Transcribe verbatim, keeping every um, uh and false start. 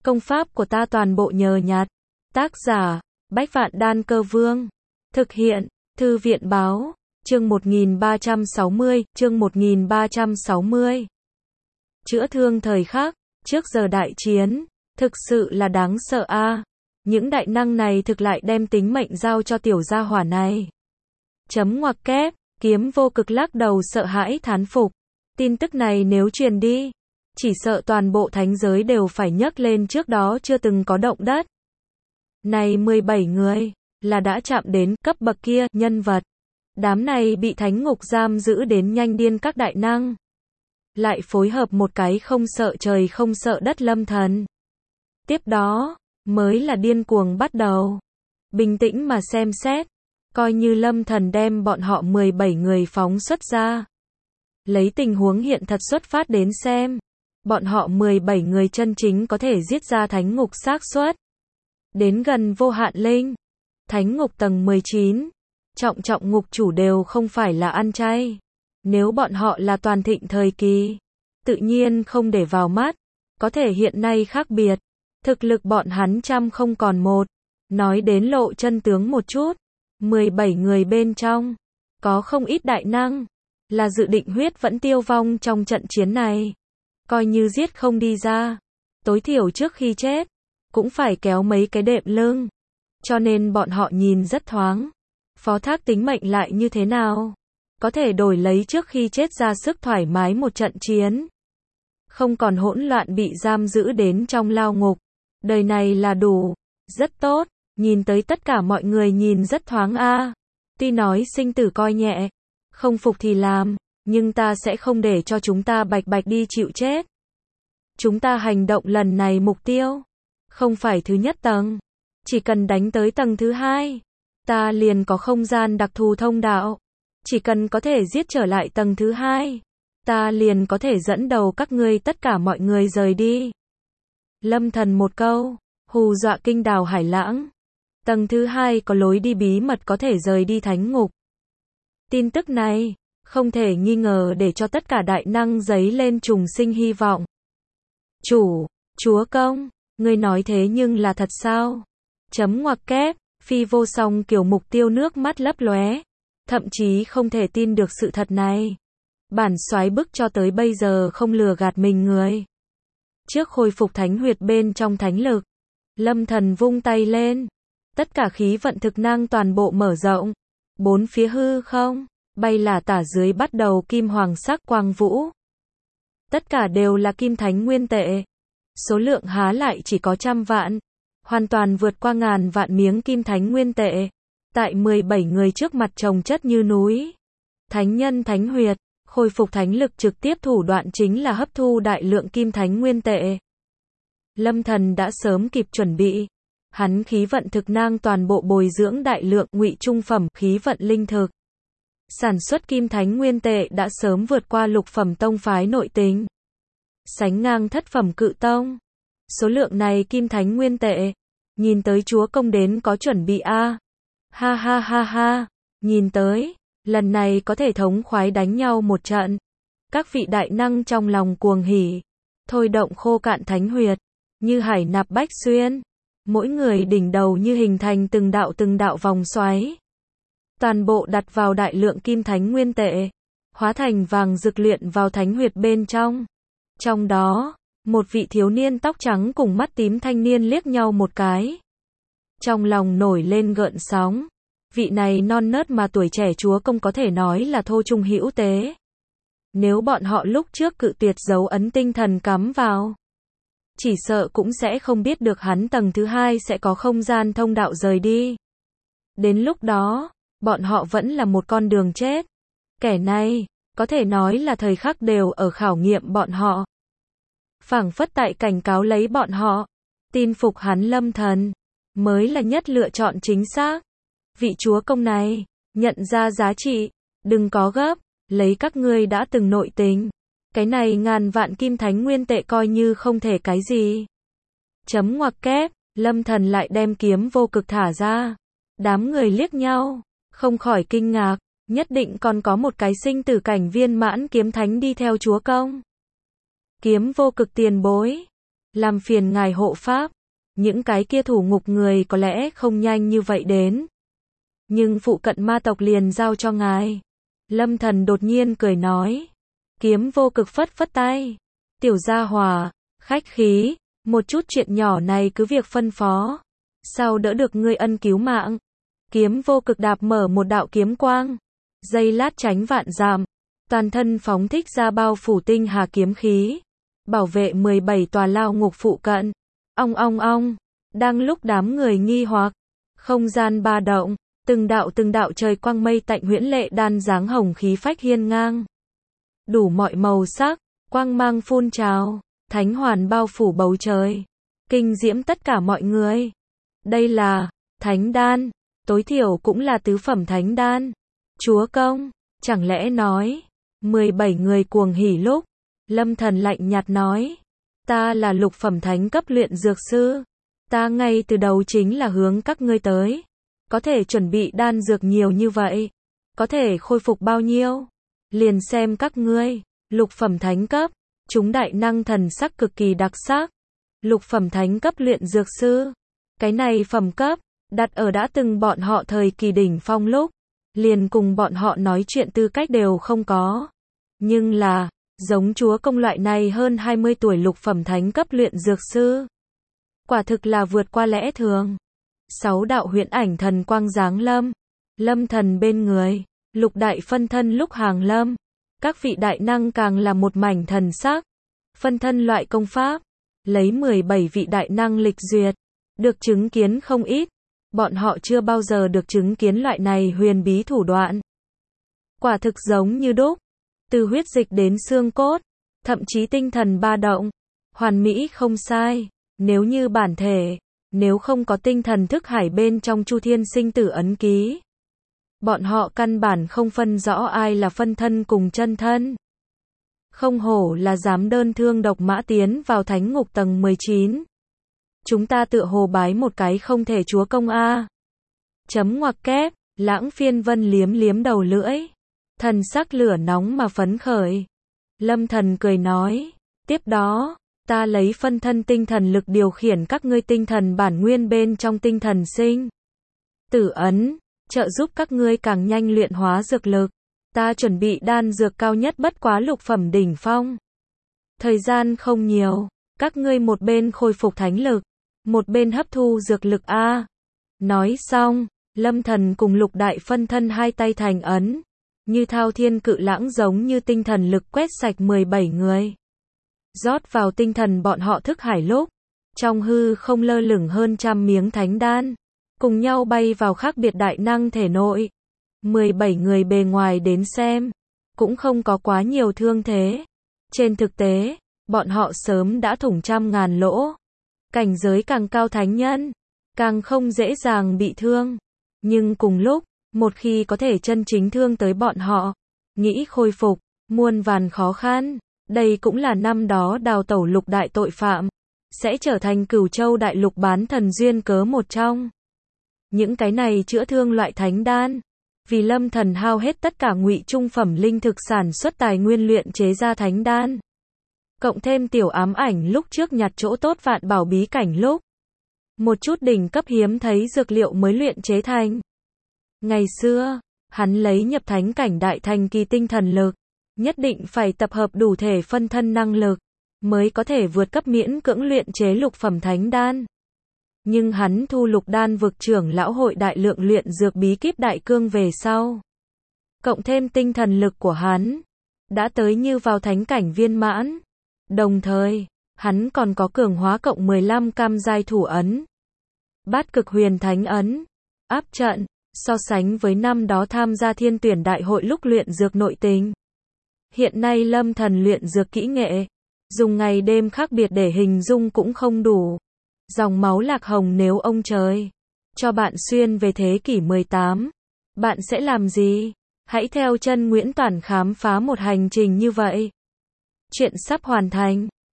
Công pháp của ta toàn bộ nhờ nhặt. Tác giả, Bách Vạn Đan Cơ Vương. Thực hiện, Thư viện Báo. Chương một nghìn ba trăm sáu mươi, chương một nghìn ba trăm sáu mươi. Chữa thương thời khắc, trước giờ đại chiến, thực sự là đáng sợ a. Những đại năng này thực lại đem tính mệnh giao cho tiểu gia hỏa này. Chấm ngoặc kép, Kiếm Vô Cực lắc đầu sợ hãi thán phục. Tin tức này nếu truyền đi, chỉ sợ toàn bộ thánh giới đều phải nhấc lên trước đó chưa từng có động đất. Này mười bảy người, là đã chạm đến cấp bậc kia, nhân vật. Đám này bị thánh ngục giam giữ đến nhanh điên các đại năng. Lại phối hợp một cái không sợ trời không sợ đất Lâm Thần. Tiếp đó, mới là điên cuồng bắt đầu. Bình tĩnh mà xem xét, coi như Lâm Thần đem bọn họ mười bảy người phóng xuất ra. Lấy tình huống hiện thật xuất phát đến xem, bọn họ mười bảy người chân chính có thể giết ra thánh ngục xác suất đến gần vô hạn linh. Thánh ngục tầng mười chín, trọng trọng ngục chủ đều không phải là ăn chay. Nếu bọn họ là toàn thịnh thời kỳ, tự nhiên không để vào mắt. Có thể hiện nay khác biệt, thực lực bọn hắn trăm không còn một. Nói đến lộ chân tướng một chút, mười bảy người bên trong, có không ít đại năng, là dự định huyết vẫn tiêu vong trong trận chiến này. Coi như giết không đi ra, tối thiểu trước khi chết, cũng phải kéo mấy cái đệm lưng. Cho nên bọn họ nhìn rất thoáng. Phó thác tính mệnh lại như thế nào? Có thể đổi lấy trước khi chết ra sức thoải mái một trận chiến. Không còn hỗn loạn bị giam giữ đến trong lao ngục. Đời này là đủ. Rất tốt. Nhìn tới tất cả mọi người nhìn rất thoáng a. Tuy nói sinh tử coi nhẹ, không phục thì làm, nhưng ta sẽ không để cho chúng ta bạch bạch đi chịu chết. Chúng ta hành động lần này mục tiêu không phải thứ nhất tầng, chỉ cần đánh tới tầng thứ hai, ta liền có không gian đặc thù thông đạo. Chỉ cần có thể giết trở lại tầng thứ hai, ta liền có thể dẫn đầu các ngươi tất cả mọi người rời đi. Lâm Thần một câu, hù dọa kinh đào hải lãng. Tầng thứ hai có lối đi bí mật có thể rời đi thánh ngục. Tin tức này, không thể nghi ngờ để cho tất cả đại năng giấy lên trùng sinh hy vọng. Chủ, chúa công, ngươi nói thế nhưng là thật sao? Chấm ngoặc kép, Phi Vô Song kiểu mục tiêu nước mắt lấp lóe, thậm chí không thể tin được sự thật này. Bản soái bức cho tới bây giờ không lừa gạt mình người. Trước khôi phục thánh huyệt bên trong thánh lực, Lâm Thần vung tay lên, tất cả khí vận thực năng toàn bộ mở rộng, bốn phía hư không bay là tả dưới bắt đầu kim hoàng sắc quang vũ. Tất cả đều là kim thánh nguyên tệ. Số lượng há lại chỉ có trăm vạn, hoàn toàn vượt qua ngàn vạn miếng kim thánh nguyên tệ. Tại mười bảy người trước mặt chồng chất như núi. Thánh nhân thánh huyệt, khôi phục thánh lực trực tiếp thủ đoạn chính là hấp thu đại lượng kim thánh nguyên tệ. Lâm Thần đã sớm kịp chuẩn bị. Hắn khí vận thực năng toàn bộ bồi dưỡng đại lượng ngụy trung phẩm khí vận linh thực. Sản xuất kim thánh nguyên tệ đã sớm vượt qua lục phẩm tông phái nội tình, sánh ngang thất phẩm cự tông. Số lượng này kim thánh nguyên tệ, nhìn tới chúa công đến có chuẩn bị a. Ha ha ha ha, nhìn tới, lần này có thể thống khoái đánh nhau một trận. Các vị đại năng trong lòng cuồng hỉ, thôi động khô cạn thánh huyệt, như hải nạp bách xuyên. Mỗi người đỉnh đầu như hình thành từng đạo từng đạo vòng xoáy. Toàn bộ đặt vào đại lượng kim thánh nguyên tệ, hóa thành vàng rực luyện vào thánh huyệt bên trong. Trong đó, một vị thiếu niên tóc trắng cùng mắt tím thanh niên liếc nhau một cái. Trong lòng nổi lên gợn sóng. Vị này non nớt mà tuổi trẻ chúa công có thể nói là thô trung hữu tế. Nếu bọn họ lúc trước cự tuyệt dấu ấn tinh thần cắm vào, chỉ sợ cũng sẽ không biết được hắn tầng thứ hai sẽ có không gian thông đạo rời đi. Đến lúc đó, bọn họ vẫn là một con đường chết. Kẻ này, có thể nói là thời khắc đều ở khảo nghiệm bọn họ. Phảng phất tại cảnh cáo lấy bọn họ, tin phục hắn Lâm Thần, mới là nhất lựa chọn chính xác. Vị chúa công này, nhận ra giá trị, đừng có gấp, lấy các ngươi đã từng nội tình. Cái này ngàn vạn kim thánh nguyên tệ coi như không thể cái gì. Chấm ngoặc kép, Lâm Thần lại đem kiếm vô cực thả ra. Đám người liếc nhau, không khỏi kinh ngạc, nhất định còn có một cái sinh tử cảnh viên mãn kiếm thánh đi theo chúa công. Kiếm vô cực tiền bối. Làm phiền ngài hộ pháp. Những cái kia thủ ngục người có lẽ không nhanh như vậy đến. Nhưng phụ cận ma tộc liền giao cho ngài. Lâm Thần đột nhiên cười nói. Kiếm Vô Cực phất phất tay. Tiểu gia hòa, khách khí, một chút chuyện nhỏ này cứ việc phân phó. Sao đỡ được ngươi ân cứu mạng. Kiếm Vô Cực đạp mở một đạo kiếm quang. Giây lát tránh vạn dặm. Toàn thân phóng thích ra bao phủ tinh hà kiếm khí. Bảo vệ mười bảy tòa lao ngục phụ cận. Ong ong ong. Đang lúc đám người nghi hoặc. Không gian ba động. Từng đạo từng đạo trời quang mây tạnh huyễn lệ đan dáng hồng khí phách hiên ngang. Đủ mọi màu sắc. Quang mang phun trào. Thánh hoàn bao phủ bầu trời. Kinh diễm tất cả mọi người. Đây là thánh đan. Tối thiểu cũng là tứ phẩm thánh đan. Chúa công. Chẳng lẽ nói. mười bảy người cuồng hỉ lúc. Lâm Thần lạnh nhạt nói. Ta là lục phẩm thánh cấp luyện dược sư. Ta ngay từ đầu chính là hướng các ngươi tới. Có thể chuẩn bị đan dược nhiều như vậy. Có thể khôi phục bao nhiêu. Liền xem các ngươi. Lục phẩm thánh cấp. Chúng đại năng thần sắc cực kỳ đặc sắc. Lục phẩm thánh cấp luyện dược sư. Cái này phẩm cấp. Đặt ở đã từng bọn họ thời kỳ đỉnh phong lúc. Liền cùng bọn họ nói chuyện tư cách đều không có. Nhưng là. Giống chúa công loại này hơn hai mươi tuổi lục phẩm thánh cấp luyện dược sư. Quả thực là vượt qua lẽ thường. Sáu đạo huyễn ảnh thần quang giáng lâm. Lâm Thần bên người. Lục đại phân thân lúc hàng lâm. Các vị đại năng càng là một mảnh thần sắc. Phân thân loại công pháp. Lấy mười bảy vị đại năng lịch duyệt. Được chứng kiến không ít. Bọn họ chưa bao giờ được chứng kiến loại này huyền bí thủ đoạn. Quả thực giống như đúc. Từ huyết dịch đến xương cốt. Thậm chí tinh thần ba động. Hoàn mỹ không sai. Nếu như bản thể. Nếu không có tinh thần thức hải bên trong Chu Thiên sinh tử ấn ký. Bọn họ căn bản không phân rõ ai là phân thân cùng chân thân. Không hổ là dám đơn thương độc mã tiến vào thánh ngục tầng mười chín. Chúng ta tựa hồ bái một cái không thể chúa công a. Chấm ngoặc kép, Lãng Phiên Vân liếm liếm đầu lưỡi. Thần sắc lửa nóng mà phấn khởi. Lâm Thần cười nói. Tiếp đó, ta lấy phân thân tinh thần lực điều khiển các ngươi tinh thần bản nguyên bên trong tinh thần sinh tử ấn. Trợ giúp các ngươi càng nhanh luyện hóa dược lực. Ta chuẩn bị đan dược cao nhất bất quá lục phẩm đỉnh phong. Thời gian không nhiều. Các ngươi một bên khôi phục thánh lực. Một bên hấp thu dược lực A. Nói xong, Lâm Thần cùng lục đại phân thân hai tay thành ấn. Như thao thiên cự lãng giống như tinh thần lực quét sạch mười bảy người. Rót vào tinh thần bọn họ thức hải lúc. Trong hư không lơ lửng hơn trăm miếng thánh đan. Cùng nhau bay vào khác biệt đại năng thể nội. mười bảy người bề ngoài đến xem. Cũng không có quá nhiều thương thế. Trên thực tế, bọn họ sớm đã thủng trăm ngàn lỗ. Cảnh giới càng cao thánh nhân. Càng không dễ dàng bị thương. Nhưng cùng lúc, một khi có thể chân chính thương tới bọn họ. Nghĩ khôi phục, muôn vàn khó khăn. Đây cũng là năm đó đào tẩu lục đại tội phạm. Sẽ trở thành Cửu Châu đại lục bán thần duyên cớ một trong. Những cái này chữa thương loại thánh đan. Vì Lâm Thần hao hết tất cả ngụy trung phẩm linh thực sản xuất tài nguyên luyện chế ra thánh đan. Cộng thêm tiểu ám ảnh lúc trước nhặt chỗ tốt vạn bảo bí cảnh lúc. Một chút đỉnh cấp hiếm thấy dược liệu mới luyện chế thành. Ngày xưa, hắn lấy nhập thánh cảnh đại thành kỳ tinh thần lực. Nhất định phải tập hợp đủ thể phân thân năng lực. Mới có thể vượt cấp miễn cưỡng luyện chế lục phẩm thánh đan. Nhưng hắn thu lục đan vực trưởng lão hội đại lượng luyện dược bí kíp đại cương về sau. Cộng thêm tinh thần lực của hắn. Đã tới như vào thánh cảnh viên mãn. Đồng thời, hắn còn có cường hóa cộng mười lăm cam giai thủ ấn. Bát cực huyền thánh ấn. Áp trận, so sánh với năm đó tham gia thiên tuyển đại hội lúc luyện dược nội tình. Hiện nay Lâm Thần luyện dược kỹ nghệ. Dùng ngày đêm khác biệt để hình dung cũng không đủ. Dòng máu lạc hồng nếu ông trời cho bạn xuyên về thế kỷ mười tám, bạn sẽ làm gì? Hãy theo chân Nguyễn Toản khám phá một hành trình như vậy. Chuyện sắp hoàn thành.